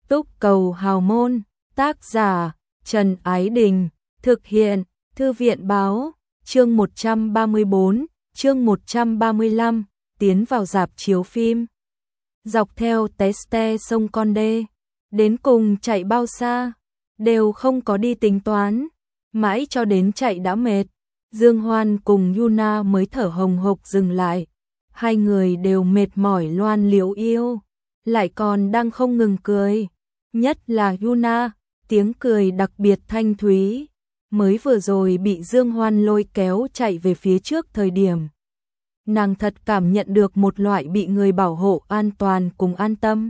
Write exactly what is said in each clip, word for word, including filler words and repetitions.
Túc Cầu Hào Môn, tác giả Trần Ái Đình, thực hiện Thư viện Báo, chương một trăm ba mươi bốn, chương một trăm ba mươi lăm, tiến vào rạp chiếu phim. Dọc theo Teste sông Con Đê, đến cùng chạy bao xa, đều không có đi tính toán, mãi cho đến chạy đã mệt, Dương Hoan cùng Yuna mới thở hồng hộc dừng lại. Hai người đều mệt mỏi loan liễu yêu, lại còn đang không ngừng cười, nhất là Yuna, tiếng cười đặc biệt thanh thúy, mới vừa rồi bị Dương Hoan lôi kéo chạy về phía trước thời điểm. Nàng thật cảm nhận được một loại bị người bảo hộ an toàn cùng an tâm.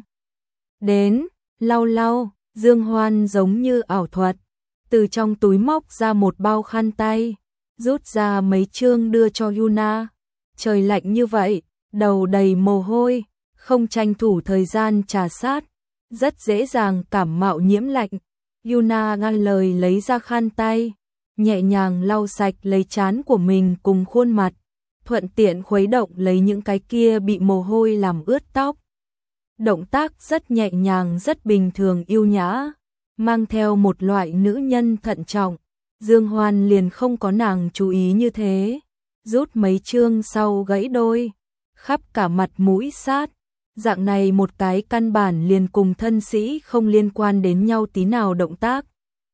Đến, lau lau, Dương Hoan giống như ảo thuật, từ trong túi móc ra một bao khăn tay, rút ra mấy chương đưa cho Yuna. Trời lạnh như vậy, đầu đầy mồ hôi, không tranh thủ thời gian trà sát, rất dễ dàng cảm mạo nhiễm lạnh. Yuna ngăn lời lấy ra khăn tay, nhẹ nhàng lau sạch lấy trán của mình cùng khuôn mặt, thuận tiện khuấy động lấy những cái kia bị mồ hôi làm ướt tóc. Động tác rất nhẹ nhàng, rất bình thường yêu nhã, mang theo một loại nữ nhân thận trọng. Dương Hoan liền không có nàng chú ý như thế, rút mấy chương sau gãy đôi, khắp cả mặt mũi sát. Dạng này một cái căn bản liền cùng thân sĩ không liên quan đến nhau tí nào động tác.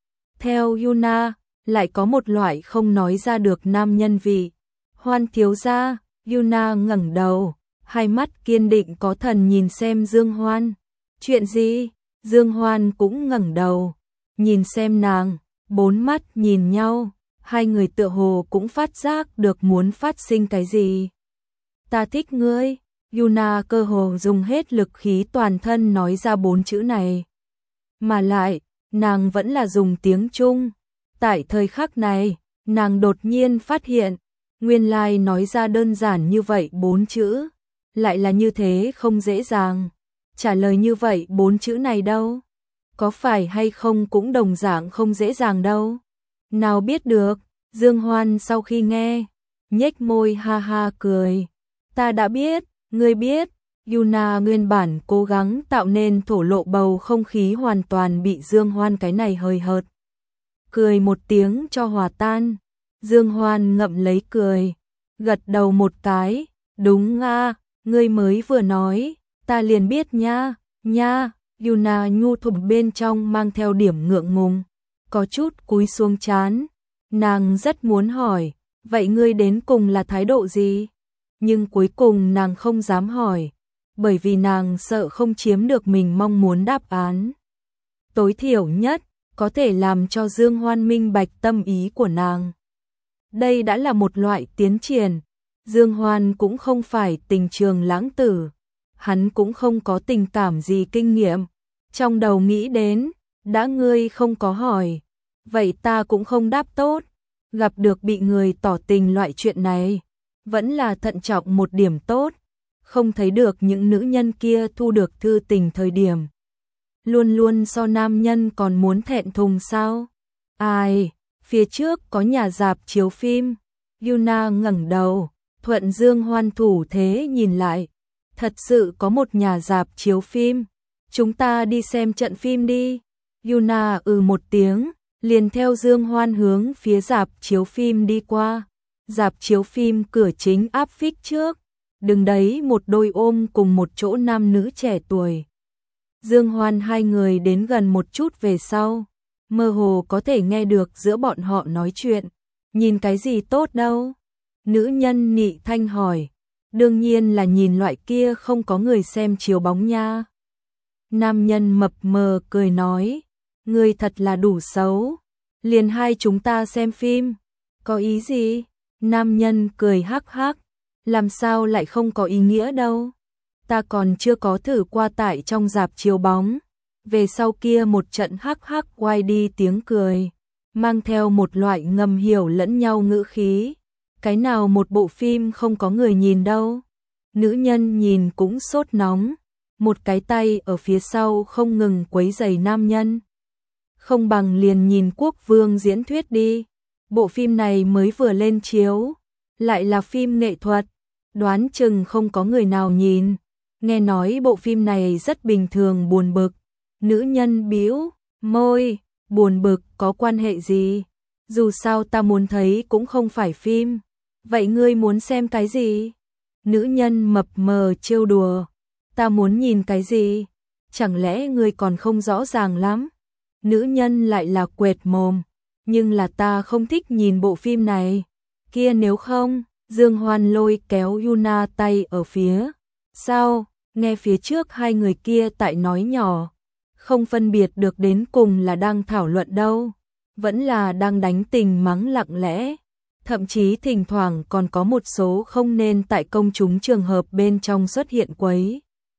Theo Yuna, lại có một loại không nói ra được nam nhân vị. Hoan thiếu gia, Yuna ngẩng đầu, hai mắt kiên định có thần nhìn xem Dương Hoan. Chuyện gì? Dương Hoan cũng ngẩng đầu, nhìn xem nàng, bốn mắt nhìn nhau, hai người tựa hồ cũng phát giác được muốn phát sinh cái gì. Ta thích ngươi. Yuna cơ hồ dùng hết lực khí toàn thân nói ra bốn chữ này. Mà lại, nàng vẫn là dùng tiếng Trung. Tại thời khắc này, nàng đột nhiên phát hiện, nguyên lai nói ra đơn giản như vậy bốn chữ, lại là như thế không dễ dàng. Trả lời như vậy bốn chữ này đâu? Có phải hay không cũng đồng dạng không dễ dàng đâu. Nào biết được, Dương Hoan sau khi nghe, nhếch môi ha ha cười. Ta đã biết. Ngươi biết, Yuna nguyên bản cố gắng tạo nên thổ lộ bầu không khí hoàn toàn bị Dương Hoan cái này hơi hợt. Cười một tiếng cho hòa tan, Dương Hoan ngậm lấy cười, gật đầu một cái, đúng a, ngươi mới vừa nói, ta liền biết nha, nha, Yuna nhu thục bên trong mang theo điểm ngượng ngùng, có chút cúi xuống trán, nàng rất muốn hỏi, vậy ngươi đến cùng là thái độ gì? Nhưng cuối cùng nàng không dám hỏi, bởi vì nàng sợ không chiếm được mình mong muốn đáp án. Tối thiểu nhất, có thể làm cho Dương Hoan minh bạch tâm ý của nàng. Đây đã là một loại tiến triển. Dương Hoan cũng không phải tình trường lãng tử, hắn cũng không có tình cảm gì kinh nghiệm. Trong đầu nghĩ đến, đã ngươi không có hỏi, vậy ta cũng không đáp tốt. Gặp được bị người tỏ tình loại chuyện này, vẫn là thận trọng một điểm tốt, không thấy được những nữ nhân kia thu được thư tình thời điểm. Luôn luôn so nam nhân còn muốn thẹn thùng sao? Ai, phía trước có nhà rạp chiếu phim. Yuna ngẩng đầu, thuận Dương Hoan thủ thế nhìn lại. Thật sự có một nhà rạp chiếu phim. Chúng ta đi xem trận phim đi. Yuna ừ một tiếng, liền theo Dương Hoan hướng phía rạp chiếu phim đi qua. Rạp chiếu phim cửa chính áp phích trước, đứng đấy một đôi ôm cùng một chỗ nam nữ trẻ tuổi. Dương Hoan hai người đến gần một chút về sau, mơ hồ có thể nghe được giữa bọn họ nói chuyện. Nhìn cái gì tốt đâu? Nữ nhân nị thanh hỏi. Đương nhiên là nhìn loại kia không có người xem chiếu bóng nha. Nam nhân mập mờ cười nói, ngươi thật là đủ xấu. Liền hai chúng ta xem phim, có ý gì? Nam nhân cười hắc hắc, làm sao lại không có ý nghĩa đâu. Ta còn chưa có thử qua tại trong rạp chiếu bóng. Về sau kia một trận hắc hắc quay đi tiếng cười, mang theo một loại ngầm hiểu lẫn nhau ngữ khí. Cái nào một bộ phim không có người nhìn đâu. Nữ nhân nhìn cũng sốt nóng, một cái tay ở phía sau không ngừng quấy giày nam nhân. Không bằng liền nhìn Quốc Vương diễn thuyết đi. Bộ phim này mới vừa lên chiếu, lại là phim nghệ thuật, đoán chừng không có người nào nhìn. Nghe nói bộ phim này rất bình thường buồn bực, Nữ nhân bĩu môi, buồn bực, có quan hệ gì? Dù sao ta muốn thấy cũng không phải phim. Vậy ngươi muốn xem cái gì? Nữ nhân mập mờ trêu đùa. Ta muốn nhìn cái gì? Chẳng lẽ ngươi còn không rõ ràng lắm? Nữ nhân lại là quệt mồm. Nhưng là ta không thích nhìn bộ phim này. Kia nếu không, Dương Hoan lôi kéo Yuna tay ở phía sau, nghe phía trước hai người kia tại nói nhỏ. Không phân biệt được đến cùng là đang thảo luận đâu. Vẫn là đang đánh tình mắng lặng lẽ. Thậm chí thỉnh thoảng còn có một số không nên tại công chúng trường hợp bên trong xuất hiện quấy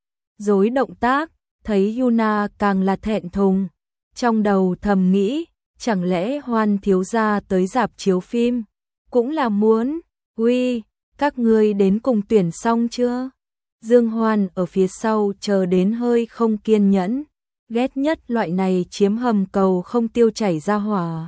rối động tác, thấy Yuna càng là thẹn thùng. Trong đầu thầm nghĩ, chẳng lẽ Hoan thiếu gia tới rạp chiếu phim, cũng là muốn, uy, các ngươi đến cùng tuyển xong chưa? Dương Hoan ở phía sau chờ đến hơi không kiên nhẫn, ghét nhất loại này chiếm hầm cầu không tiêu chảy ra hỏa.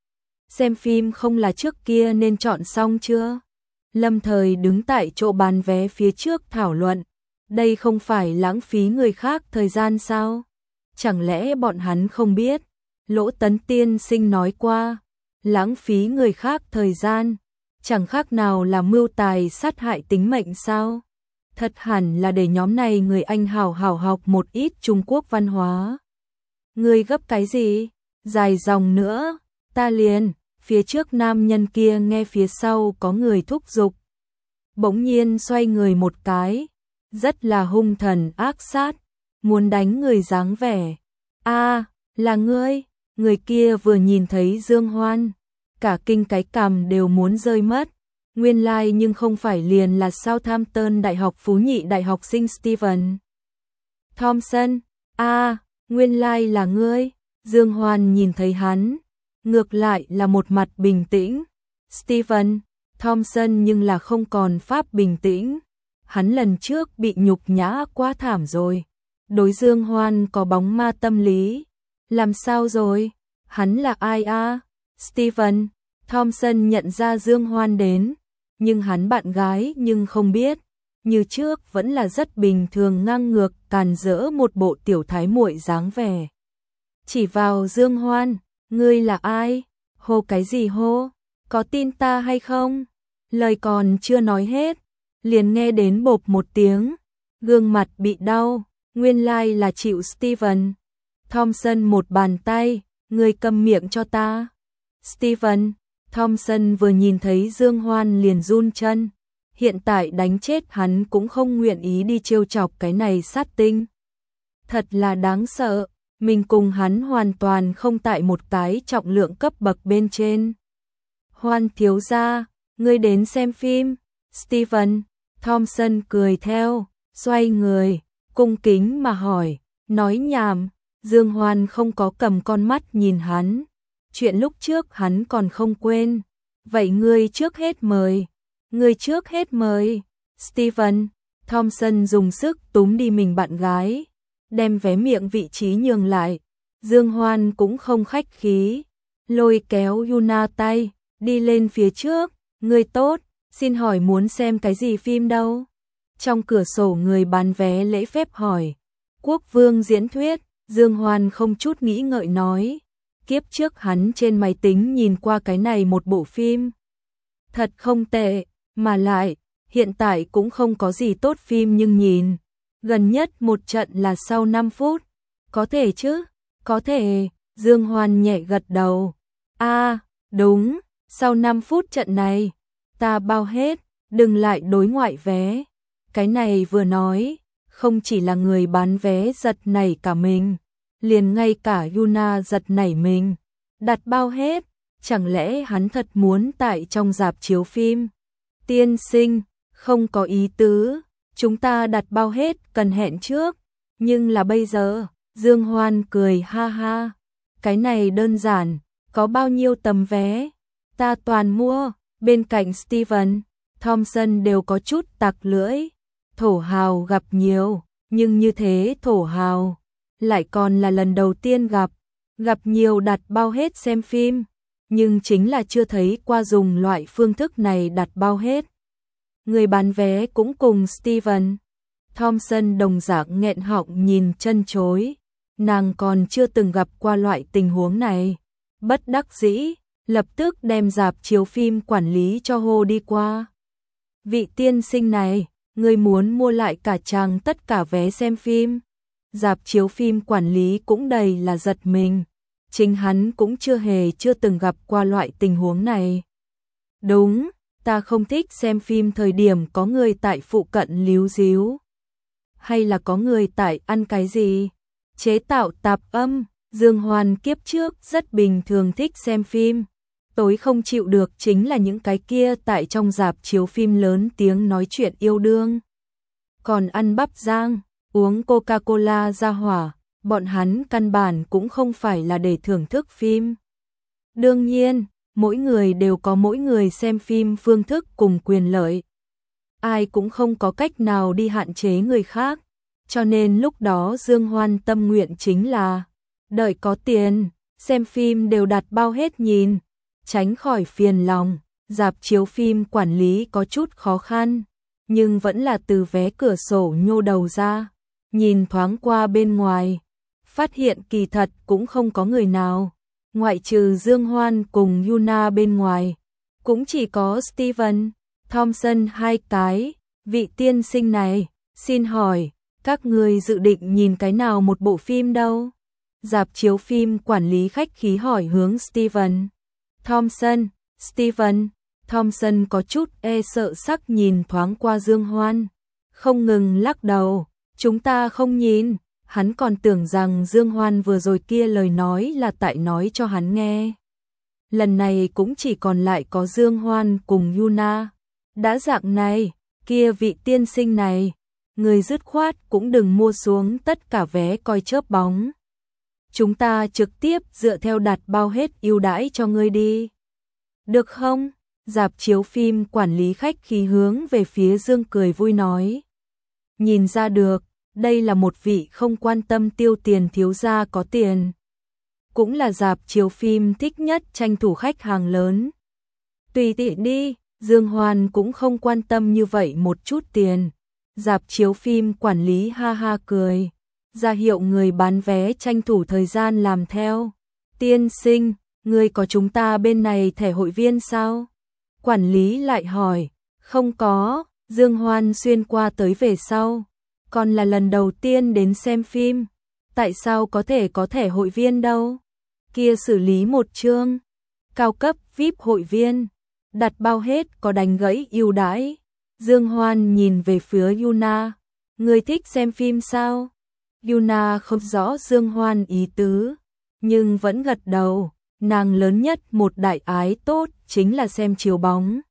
Xem phim không là trước kia nên chọn xong chưa? Lâm Thời đứng tại chỗ bán vé phía trước thảo luận, đây không phải lãng phí người khác thời gian sao? Chẳng lẽ bọn hắn không biết? Lỗ Tấn Tiên Sinh nói qua, lãng phí người khác thời gian, chẳng khác nào là mưu tài sát hại tính mệnh sao? Thật hẳn là để nhóm này người Anh hào hào học một ít Trung Quốc văn hóa. Ngươi gấp cái gì? Dài dòng nữa, ta liền. Phía trước nam nhân kia nghe phía sau có người thúc giục. Bỗng nhiên xoay người một cái, rất là hung thần ác sát, muốn đánh người dáng vẻ. A, là ngươi, người kia vừa nhìn thấy Dương Hoan, cả kinh cái cằm đều muốn rơi mất. Nguyên lai like nhưng không phải liền là Southampton Đại học Phú Nhị Đại học sinh Stephen Thompson. A, nguyên lai like là ngươi. Dương Hoan nhìn thấy hắn, ngược lại là một mặt bình tĩnh. Stephen Thompson nhưng là không còn pháp bình tĩnh. Hắn lần trước bị nhục nhã quá thảm rồi. Đối Dương Hoan có bóng ma tâm lý. Làm sao rồi? Hắn là ai a? Stephen Thompson nhận ra Dương Hoan đến, nhưng hắn bạn gái nhưng không biết. Như trước vẫn là rất bình thường ngang ngược càn rỡ một bộ tiểu thái muội dáng vẻ. Chỉ vào Dương Hoan, ngươi là ai? Hô cái gì hô? Có tin ta hay không? Lời còn chưa nói hết, liền nghe đến bộp một tiếng, gương mặt bị đau, nguyên lai like là chịu Stephen Thompson một bàn tay, ngươi câm miệng cho ta. Stephen Thompson vừa nhìn thấy Dương Hoan liền run chân, hiện tại đánh chết hắn cũng không nguyện ý đi trêu chọc cái này sát tinh. Thật là đáng sợ, mình cùng hắn hoàn toàn không tại một cái trọng lượng cấp bậc bên trên. Hoan thiếu gia, ngươi đến xem phim. Stephen Thompson cười theo, xoay người, cung kính mà hỏi, nói nhảm. Dương Hoan không có cầm con mắt nhìn hắn. Chuyện lúc trước hắn còn không quên. Vậy ngươi trước hết mời. Ngươi trước hết mời. Stephen Thompson dùng sức túm đi mình bạn gái, đem vé miệng vị trí nhường lại. Dương Hoan cũng không khách khí, lôi kéo Yuna tay, đi lên phía trước. Ngươi tốt, xin hỏi muốn xem cái gì phim đâu? Trong cửa sổ người bán vé lễ phép hỏi. Quốc vương diễn thuyết. Dương Hoan không chút nghĩ ngợi nói. Kiếp trước hắn trên máy tính nhìn qua cái này một bộ phim. Thật không tệ, mà lại, hiện tại cũng không có gì tốt phim nhưng nhìn. Gần nhất một trận là sau năm phút. Có thể chứ? Có thể. Dương Hoan nhẹ gật đầu. A, đúng, sau năm phút trận này, ta bao hết, đừng lại đối ngoại vé. Cái này vừa nói, không chỉ là người bán vé giật nảy cả mình, liền ngay cả Yuna giật nảy mình. Đặt bao hết, chẳng lẽ hắn thật muốn tại trong rạp chiếu phim? Tiên sinh, không có ý tứ, chúng ta đặt bao hết cần hẹn trước, nhưng là bây giờ. Dương Hoan cười ha ha, cái này đơn giản, có bao nhiêu tấm vé, ta toàn mua. Bên cạnh Stephen Thompson đều có chút tặc lưỡi. Thổ hào gặp nhiều, nhưng như thế thổ hào lại còn là lần đầu tiên gặp. Gặp nhiều đặt bao hết xem phim, nhưng chính là chưa thấy qua dùng loại phương thức này đặt bao hết. Người bán vé cũng cùng Stephen Thompson đồng dạng nghẹn họng nhìn chân chối. nàng còn chưa từng gặp qua loại tình huống này. Bất đắc dĩ, lập tức đem rạp chiếu phim quản lý cho hô đi qua. Vị tiên sinh này, người muốn mua lại cả chàng tất cả vé xem phim. Rạp chiếu phim quản lý cũng đầy là giật mình. Chính hắn cũng chưa hề chưa từng gặp qua loại tình huống này. Đúng, ta không thích xem phim thời điểm có người tại phụ cận líu díu. Hay là có người tại ăn cái gì? Chế tạo tạp âm, Dương Hoan kiếp trước rất bình thường thích xem phim. Tối không chịu được chính là những cái kia tại trong rạp chiếu phim lớn tiếng nói chuyện yêu đương. Còn ăn bắp rang, uống Coca-Cola ra hỏa, bọn hắn căn bản cũng không phải là để thưởng thức phim. Đương nhiên, mỗi người đều có mỗi người xem phim phương thức cùng quyền lợi. Ai cũng không có cách nào đi hạn chế người khác, cho nên lúc đó Dương Hoan tâm nguyện chính là đợi có tiền, xem phim đều đặt bao hết nhìn, tránh khỏi phiền lòng. Rạp chiếu phim quản lý có chút khó khăn, nhưng vẫn là từ vé cửa sổ nhô đầu ra, nhìn thoáng qua bên ngoài, phát hiện kỳ thật cũng không có người nào, ngoại trừ Dương Hoan cùng Yuna bên ngoài, cũng chỉ có Steven, Thompson hai cái. Vị tiên sinh này, xin hỏi, các người dự định nhìn cái nào một bộ phim đâu? Rạp chiếu phim quản lý khách khí hỏi hướng Steven. Thompson, Steven, Thompson có chút e sợ sắc nhìn thoáng qua Dương Hoan, không ngừng lắc đầu, chúng ta không nhìn. Hắn còn tưởng rằng Dương Hoan vừa rồi kia lời nói là tại nói cho hắn nghe. Lần này cũng chỉ còn lại có Dương Hoan cùng Yuna. Đã dạng này, kia vị tiên sinh này, người dứt khoát cũng đừng mua xuống tất cả vé coi chớp bóng. Chúng ta trực tiếp dựa theo đặt bao hết ưu đãi cho ngươi đi. Được không? Rạp chiếu phim quản lý khách khí hướng về phía Dương cười vui nói. Nhìn ra được, đây là một vị không quan tâm tiêu tiền thiếu gia có tiền. Cũng là rạp chiếu phim thích nhất tranh thủ khách hàng lớn. Tùy tiện đi, Dương Hoan cũng không quan tâm như vậy một chút tiền. Rạp chiếu phim quản lý ha ha cười, ra hiệu người bán vé tranh thủ thời gian làm theo. Tiên sinh, người có chúng ta bên này thẻ hội viên sao? Quản lý lại hỏi. Không có. Dương Hoan xuyên qua tới về sau, còn là lần đầu tiên đến xem phim, tại sao có thể có thẻ hội viên đâu? Kia xử lý một chương cao cấp vi ai pi hội viên, đặt bao hết có đánh gãy ưu đãi. Dương Hoan nhìn về phía Yuna, người thích xem phim sao? Yuna không rõ Dương Hoan ý tứ, nhưng vẫn gật đầu, nàng lớn nhất một đại ái tốt chính là xem chiếu bóng.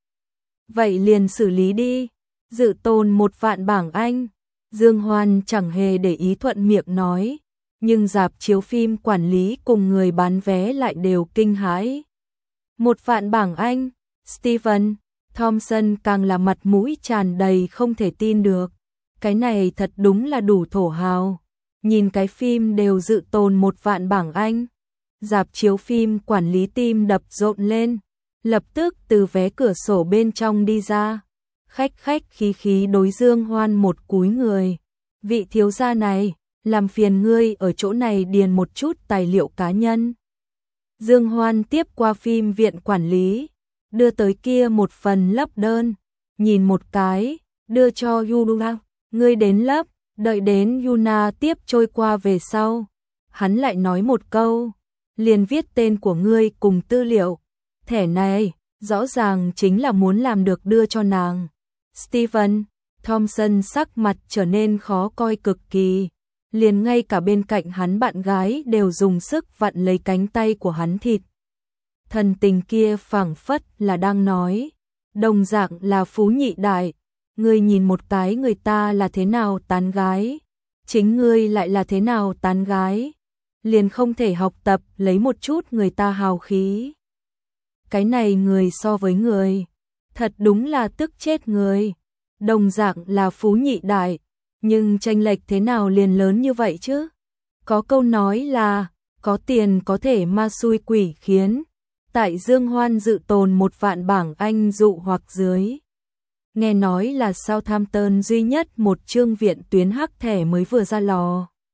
Vậy liền xử lý đi, dự tồn một vạn bảng Anh. Dương Hoan chẳng hề để ý thuận miệng nói, nhưng rạp chiếu phim quản lý cùng người bán vé lại đều kinh hãi. Một vạn bảng Anh, Steven, Thompson càng là mặt mũi tràn đầy không thể tin được. Cái này thật đúng là đủ thổ hào, nhìn cái phim đều dự tồn một vạn bảng Anh. Rạp chiếu phim quản lý tim đập rộn lên, lập tức từ vé cửa sổ bên trong đi ra. Khách khách khí khí đối Dương Hoan một cúi người. Vị thiếu gia này, làm phiền ngươi ở chỗ này điền một chút tài liệu cá nhân. Dương Hoan tiếp qua phim viện quản lý, đưa tới kia một phần lấp đơn, nhìn một cái, đưa cho Yuna, ngươi đến lấp, đợi đến Yuna tiếp trôi qua về sau. Hắn lại nói một câu, liền viết tên của ngươi cùng tư liệu. Thẻ này, rõ ràng chính là muốn làm được đưa cho nàng. Steven, Thompson sắc mặt trở nên khó coi cực kỳ, liền ngay cả bên cạnh hắn bạn gái đều dùng sức vặn lấy cánh tay của hắn thịt. Thần tình kia phảng phất là đang nói, đồng dạng là phú nhị đại, ngươi nhìn một cái người ta là thế nào tán gái, chính ngươi lại là thế nào tán gái, liền không thể học tập lấy một chút người ta hào khí. Cái này người so với người, thật đúng là tức chết người. Đồng dạng là phú nhị đại, nhưng chênh lệch thế nào liền lớn như vậy chứ? Có câu nói là, có tiền có thể ma xui quỷ khiến. Tại Dương Hoan dự tồn một vạn bảng Anh dụ hoặc dưới. Nghe nói là Southampton duy nhất một chương viện tuyến hắc thẻ mới vừa ra lò.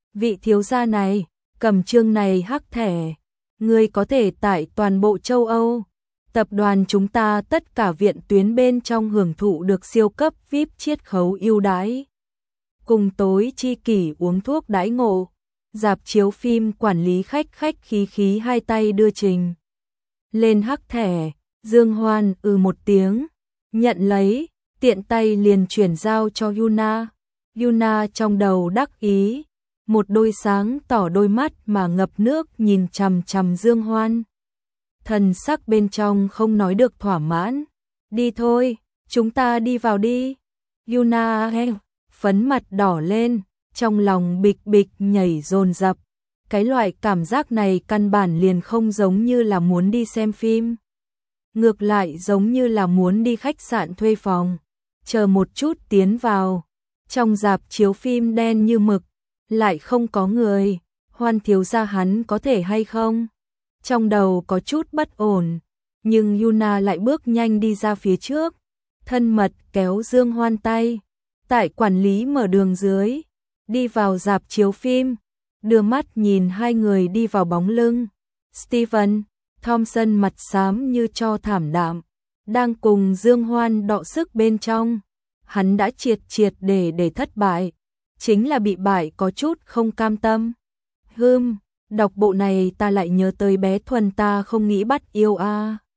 Vị thiếu gia này, cầm chương này hắc thẻ, người có thể tại toàn bộ châu Âu. Tập đoàn chúng ta tất cả viện tuyến bên trong hưởng thụ được siêu cấp vi ai pi chiết khấu ưu đãi. Cùng tối chi kỷ uống thuốc đãi ngộ. Rạp chiếu phim quản lý khách khách khí khí hai tay đưa trình lên hắc thẻ, Dương Hoan ừ một tiếng, nhận lấy, tiện tay liền chuyển giao cho Yuna. Yuna trong đầu đắc ý, một đôi sáng tỏ đôi mắt mà ngập nước nhìn chằm chằm Dương Hoan. Thần sắc bên trong không nói được thỏa mãn. Đi thôi, chúng ta đi vào đi. Yuna he, phấn mặt đỏ lên, trong lòng bịch bịch nhảy dồn dập. Cái loại cảm giác này căn bản liền không giống như là muốn đi xem phim. Ngược lại giống như là muốn đi khách sạn thuê phòng. Chờ một chút tiến vào. Trong rạp chiếu phim đen như mực, lại không có người. Hoan thiếu gia hắn có thể hay không? Trong đầu có chút bất ổn, nhưng Yuna lại bước nhanh đi ra phía trước, thân mật kéo Dương Hoan tay. Tại quản lý mở đường dưới, đi vào rạp chiếu phim, đưa mắt nhìn hai người đi vào bóng lưng. Steven Thompson mặt xám như tro thảm đạm, đang cùng Dương Hoan đọ sức bên trong. Hắn đã triệt triệt để để thất bại, chính là bị bại có chút không cam tâm. Hừm, đọc bộ này ta lại nhớ tới bé Thuần ta không nghĩ bắt yêu a. À.